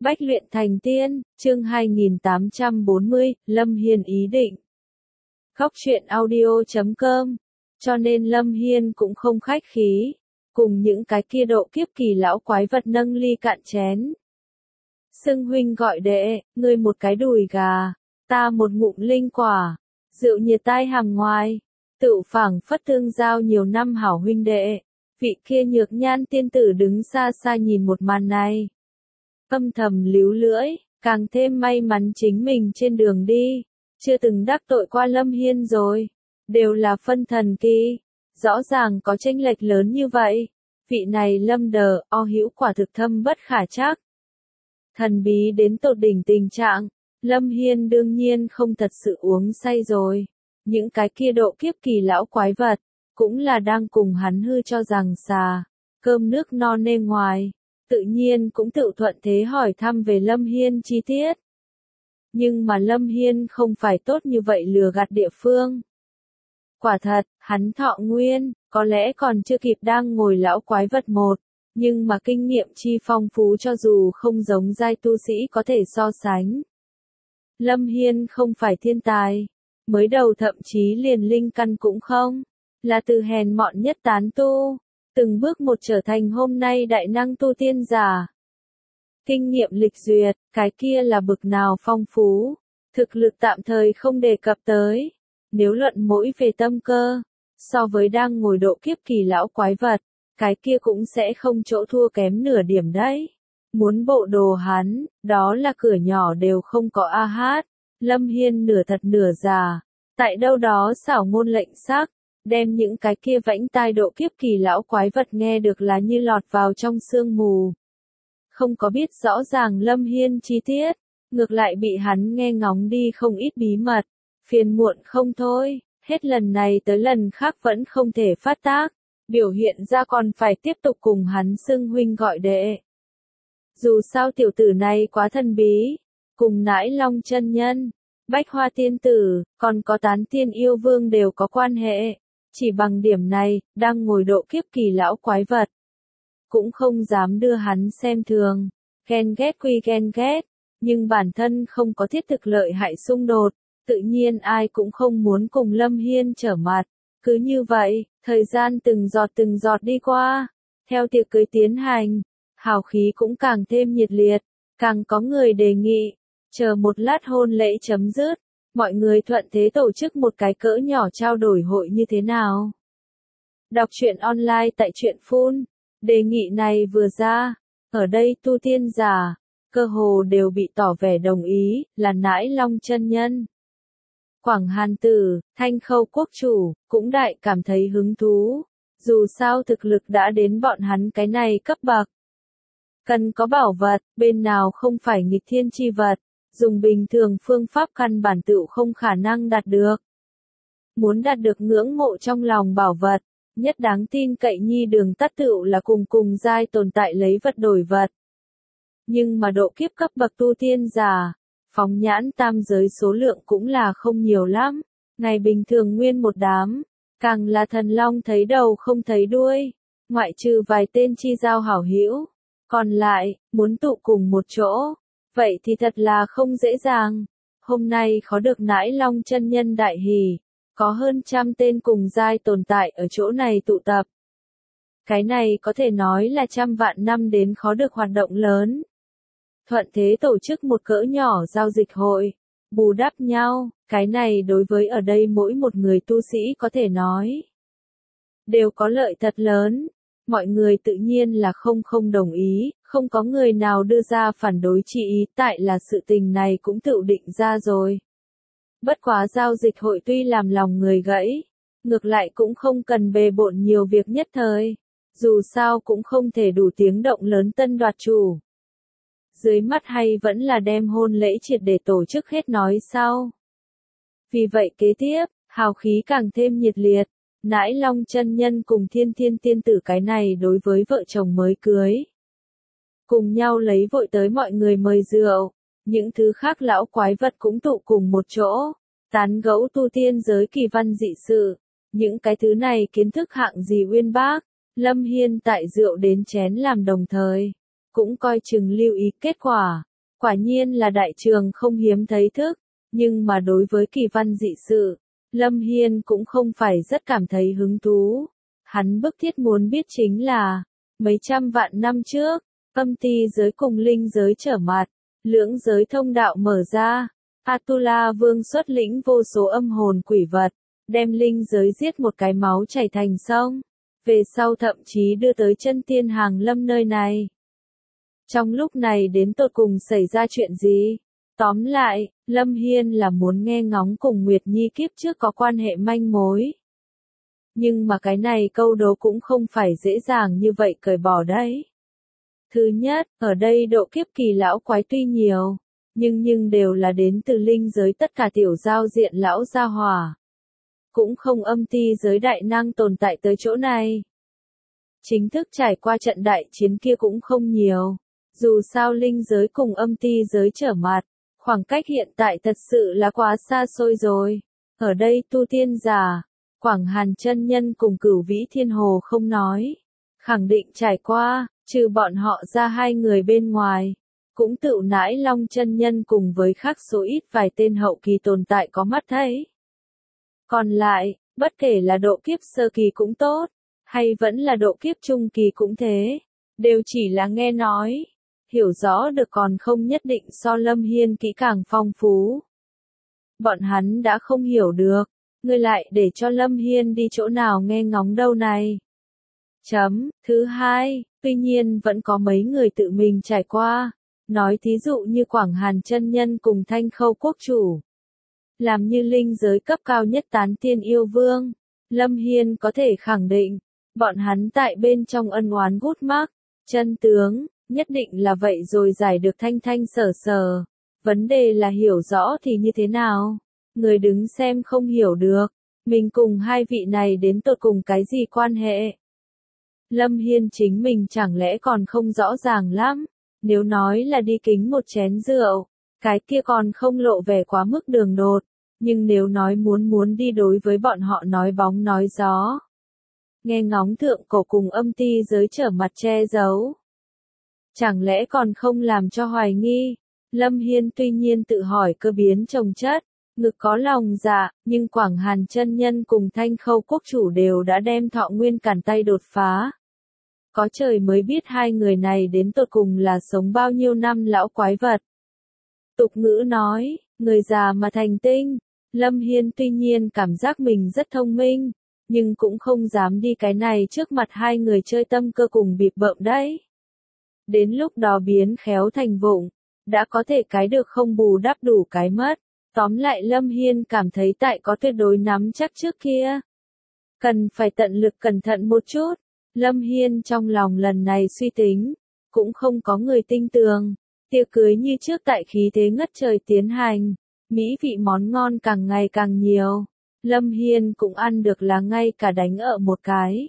Bách luyện thành tiên, chương 2840, Lâm Hiên ý định. Góc truyện audio.com. Cho nên Lâm Hiên cũng không khách khí, cùng những cái kia độ kiếp kỳ lão quái vật nâng ly cạn chén. Xưng huynh gọi đệ, ngươi một cái đùi gà, ta một ngụm linh quả, rượu nhiệt tai hàm ngoài, tựu phảng phất tương giao nhiều năm hảo huynh đệ. Vị kia nhược nhan tiên tử đứng xa xa nhìn một màn này, âm thầm líu lưỡi, càng thêm may mắn chính mình trên đường đi, chưa từng đắc tội qua Lâm Hiên rồi, đều là phân thần kỳ, rõ ràng có chênh lệch lớn như vậy, vị này Lâm Đờ o hữu quả thực thâm bất khả trắc. Thần bí đến tột đỉnh tình trạng, Lâm Hiên đương nhiên không thật sự uống say rồi, những cái kia độ kiếp kỳ lão quái vật, cũng là đang cùng hắn hư cho rằng xà, cơm nước no nê ngoài. Tự nhiên cũng tự thuận thế hỏi thăm về Lâm Hiên chi tiết. Nhưng mà Lâm Hiên không phải tốt như vậy lừa gạt địa phương. Quả thật, hắn thọ nguyên, có lẽ còn chưa kịp đang ngồi lão quái vật một, nhưng mà kinh nghiệm chi phong phú cho dù không giống giai tu sĩ có thể so sánh. Lâm Hiên không phải thiên tài, mới đầu thậm chí liền linh căn cũng không, là từ hèn mọn nhất tán tu. Từng bước một trở thành hôm nay đại năng tu tiên giả. Kinh nghiệm lịch duyệt, cái kia là bực nào phong phú, thực lực tạm thời không đề cập tới. Nếu luận mỗi về tâm cơ, so với đang ngồi độ kiếp kỳ lão quái vật, cái kia cũng sẽ không chỗ thua kém nửa điểm đấy. Muốn bộ đồ hắn, đó là cửa nhỏ đều không có a hát. Lâm Hiên nửa thật nửa giả, tại đâu đó xảo ngôn lệnh sắc. Đem những cái kia vãnh tai độ kiếp kỳ lão quái vật nghe được là như lọt vào trong sương mù. Không có biết rõ ràng Lâm Hiên chi tiết, ngược lại bị hắn nghe ngóng đi không ít bí mật, phiền muộn không thôi, hết lần này tới lần khác vẫn không thể phát tác, biểu hiện ra còn phải tiếp tục cùng hắn xưng huynh gọi đệ. Dù sao tiểu tử này quá thần bí, cùng Nãi Long chân nhân, Bách Hoa tiên tử, còn có Tán Tiên yêu vương đều có quan hệ. Chỉ bằng điểm này, đang ngồi độ kiếp kỳ lão quái vật. Cũng không dám đưa hắn xem thường, ghen ghét quy ghen ghét, nhưng bản thân không có thiết thực lợi hại xung đột, tự nhiên ai cũng không muốn cùng Lâm Hiên trở mặt. Cứ như vậy, thời gian từng giọt đi qua, theo tiệc cưới tiến hành, hào khí cũng càng thêm nhiệt liệt, càng có người đề nghị, chờ một lát hôn lễ chấm dứt. Mọi người thuận thế tổ chức một cái cỡ nhỏ trao đổi hội như thế nào? Đọc truyện online tại truyện Phun. Đề nghị này vừa ra, ở đây tu tiên giả, cơ hồ đều bị tỏ vẻ đồng ý, là Nãi Long chân nhân. Quảng Hàn Tử, Thanh Khâu quốc chủ, cũng đại cảm thấy hứng thú, dù sao thực lực đã đến bọn hắn cái này cấp bậc. Cần có bảo vật, bên nào không phải nghịch thiên chi vật. Dùng bình thường phương pháp căn bản tựu không khả năng đạt được. Muốn đạt được ngưỡng mộ trong lòng bảo vật, nhất đáng tin cậy nhi đường tắt tựu là cùng giai tồn tại lấy vật đổi vật. Nhưng mà độ kiếp cấp bậc tu tiên giả, phóng nhãn tam giới số lượng cũng là không nhiều lắm, ngày bình thường nguyên một đám, càng là thần long thấy đầu không thấy đuôi, ngoại trừ vài tên chi giao hảo hữu, còn lại, muốn tụ cùng một chỗ. Vậy thì thật là không dễ dàng. Hôm nay khó được Nãi Long chân nhân đại hỉ, có hơn 100 tên cùng giai tồn tại ở chỗ này tụ tập. Cái này có thể nói là 100 vạn năm đến khó được hoạt động lớn. Thuận thế tổ chức một cỡ nhỏ giao dịch hội, bù đắp nhau, cái này đối với ở đây mỗi một người tu sĩ có thể nói đều có lợi thật lớn. Mọi người tự nhiên là không đồng ý, không có người nào đưa ra phản đối chi ý, tại là sự tình này cũng tự định ra rồi. Bất quá giao dịch hội tuy làm lòng người gãy, ngược lại cũng không cần bề bộn nhiều việc nhất thời, dù sao cũng không thể đủ tiếng động lớn tân đoạt chủ. Dưới mắt hay vẫn là đem hôn lễ triệt để tổ chức hết nói sau. Vì vậy kế tiếp, hào khí càng thêm nhiệt liệt. Nãi Long chân nhân cùng Thiên Thiên tiên tử cái này đối với vợ chồng mới cưới. Cùng nhau lấy vội tới mọi người mời rượu, những thứ khác lão quái vật cũng tụ cùng một chỗ, tán gẫu tu tiên giới kỳ văn dị sự, những cái thứ này kiến thức hạng gì uyên bác, Lâm Hiên tại rượu đến chén làm đồng thời, cũng coi chừng lưu ý kết quả, Quả nhiên là đại trường không hiếm thấy thức, nhưng mà đối với kỳ văn dị sự, Lâm Hiên cũng không phải rất cảm thấy hứng thú. Hắn bức thiết muốn biết chính là, mấy trăm vạn năm trước, âm ti giới cùng linh giới trở mặt, lưỡng giới thông đạo mở ra, Atula Vương xuất lĩnh vô số âm hồn quỷ vật, đem linh giới giết một cái máu chảy thành sông, về sau thậm chí đưa tới chân tiên hàng lâm nơi này. Trong lúc này đến tột cùng xảy ra chuyện gì? Tóm lại, Lâm Hiên là muốn nghe ngóng cùng Nguyệt Nhi kiếp trước có quan hệ manh mối. Nhưng mà cái này câu đố cũng không phải dễ dàng như vậy cởi bỏ đấy. Thứ nhất, ở đây độ kiếp kỳ lão quái tuy nhiều, nhưng đều là đến từ linh giới tất cả tiểu giao diện lão gia hỏa. Cũng không âm ti giới đại năng tồn tại tới chỗ này. Chính thức trải qua trận đại chiến kia cũng không nhiều. Dù sao linh giới cùng âm ti giới trở mặt, khoảng cách hiện tại thật sự là quá xa xôi rồi. Ở đây tu tiên giả, Quảng Hàn chân nhân cùng Cửu Vĩ Thiên Hồ không nói. Khẳng định trải qua, trừ bọn họ ra hai người bên ngoài. Cũng tựu nãi Long chân nhân cùng với khác số ít vài tên hậu kỳ tồn tại có mắt thấy. Còn lại, bất kể là độ kiếp sơ kỳ cũng tốt, hay vẫn là độ kiếp trung kỳ cũng thế, đều chỉ là nghe nói. Hiểu rõ được còn không nhất định so Lâm Hiên kỹ càng phong phú. Bọn hắn đã không hiểu được, ngươi lại để cho Lâm Hiên đi chỗ nào nghe ngóng đâu này. Thứ hai, tuy nhiên vẫn có mấy người tự mình trải qua, nói thí dụ như Quảng Hàn chân nhân cùng Thanh Khâu quốc chủ. Làm như linh giới cấp cao nhất tán tiên yêu vương, Lâm Hiên có thể khẳng định, bọn hắn tại bên trong ân oán gút mắc, chân tướng. Nhất định là vậy rồi giải được thanh thanh sở sở. Vấn đề là hiểu rõ thì như thế nào? Người đứng xem không hiểu được. Mình cùng hai vị này đến tột cùng cái gì quan hệ? Lâm Hiên chính mình chẳng lẽ còn không rõ ràng lắm. Nếu nói là đi kính một chén rượu, cái kia còn không lộ vẻ quá mức đường đột. Nhưng nếu nói muốn đi đối với bọn họ nói bóng nói gió. Nghe ngóng thượng cổ cùng âm ti giới trở mặt che giấu. Chẳng lẽ còn không làm cho hoài nghi? Lâm Hiên tuy nhiên tự hỏi cơ biến chồng chất, ngực có lòng dạ, nhưng Quảng Hàn chân nhân cùng Thanh Khâu quốc chủ đều đã đem Thọ Nguyên cản tay đột phá. Có trời mới biết hai người này đến tột cùng là sống bao nhiêu năm lão quái vật. Tục ngữ nói, người già mà thành tinh. Lâm Hiên tuy nhiên cảm giác mình rất thông minh, nhưng cũng không dám đi cái này trước mặt hai người chơi tâm cơ cùng bịp bợm đấy. Đến lúc đó biến khéo thành vụng, đã có thể cái được không bù đắp đủ cái mất. Tóm lại Lâm Hiên cảm thấy tại có tuyệt đối nắm chắc trước kia. Cần phải tận lực cẩn thận một chút. Lâm Hiên trong lòng lần này suy tính, cũng không có người tinh tường. Tiệc cưới như trước tại khí thế ngất trời tiến hành, mỹ vị món ngon càng ngày càng nhiều. Lâm Hiên cũng ăn được là ngay cả đánh ở một cái.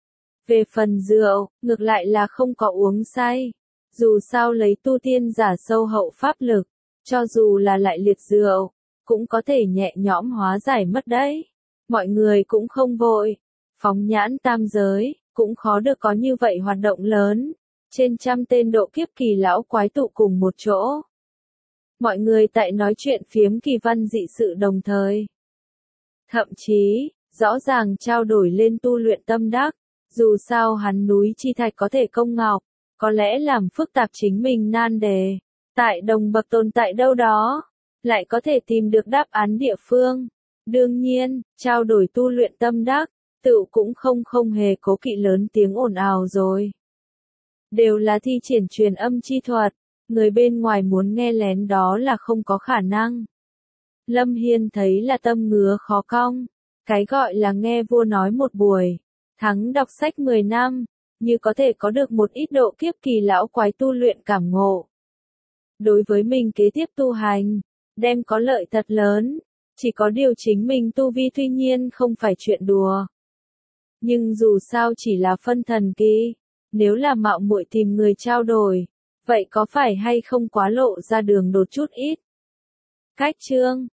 Về phần rượu, ngược lại là không có uống say. Dù sao lấy tu tiên giả sâu hậu pháp lực, cho dù là lại liệt rượu, cũng có thể nhẹ nhõm hóa giải mất đấy. Mọi người cũng không vội. Phóng nhãn tam giới, cũng khó được có như vậy hoạt động lớn. Trên trăm tên độ kiếp kỳ lão quái tụ cùng một chỗ. Mọi người tại nói chuyện phiếm kỳ văn dị sự đồng thời. Thậm chí, rõ ràng trao đổi lên tu luyện tâm đắc. Dù sao hắn núi chi thạch có thể công ngọc, có lẽ làm phức tạp chính mình nan đề. Tại đồng bậc tồn tại đâu đó, lại có thể tìm được đáp án địa phương. Đương nhiên, trao đổi tu luyện tâm đắc, tự cũng không hề cố kỵ lớn tiếng ồn ào rồi. Đều là thi triển truyền âm chi thuật, người bên ngoài muốn nghe lén đó là không có khả năng. Lâm Hiên thấy là tâm ngứa khó cong, cái gọi là nghe vua nói một buổi, thắng đọc sách 10 năm, như có thể có được một ít độ kiếp kỳ lão quái tu luyện cảm ngộ. Đối với mình kế tiếp tu hành, đem có lợi thật lớn, chỉ có điều chính mình tu vi tuy nhiên không phải chuyện đùa. Nhưng dù sao chỉ là phân thần kỳ, nếu là mạo muội tìm người trao đổi, vậy có phải hay không quá lộ ra đường đột chút ít. Cách chương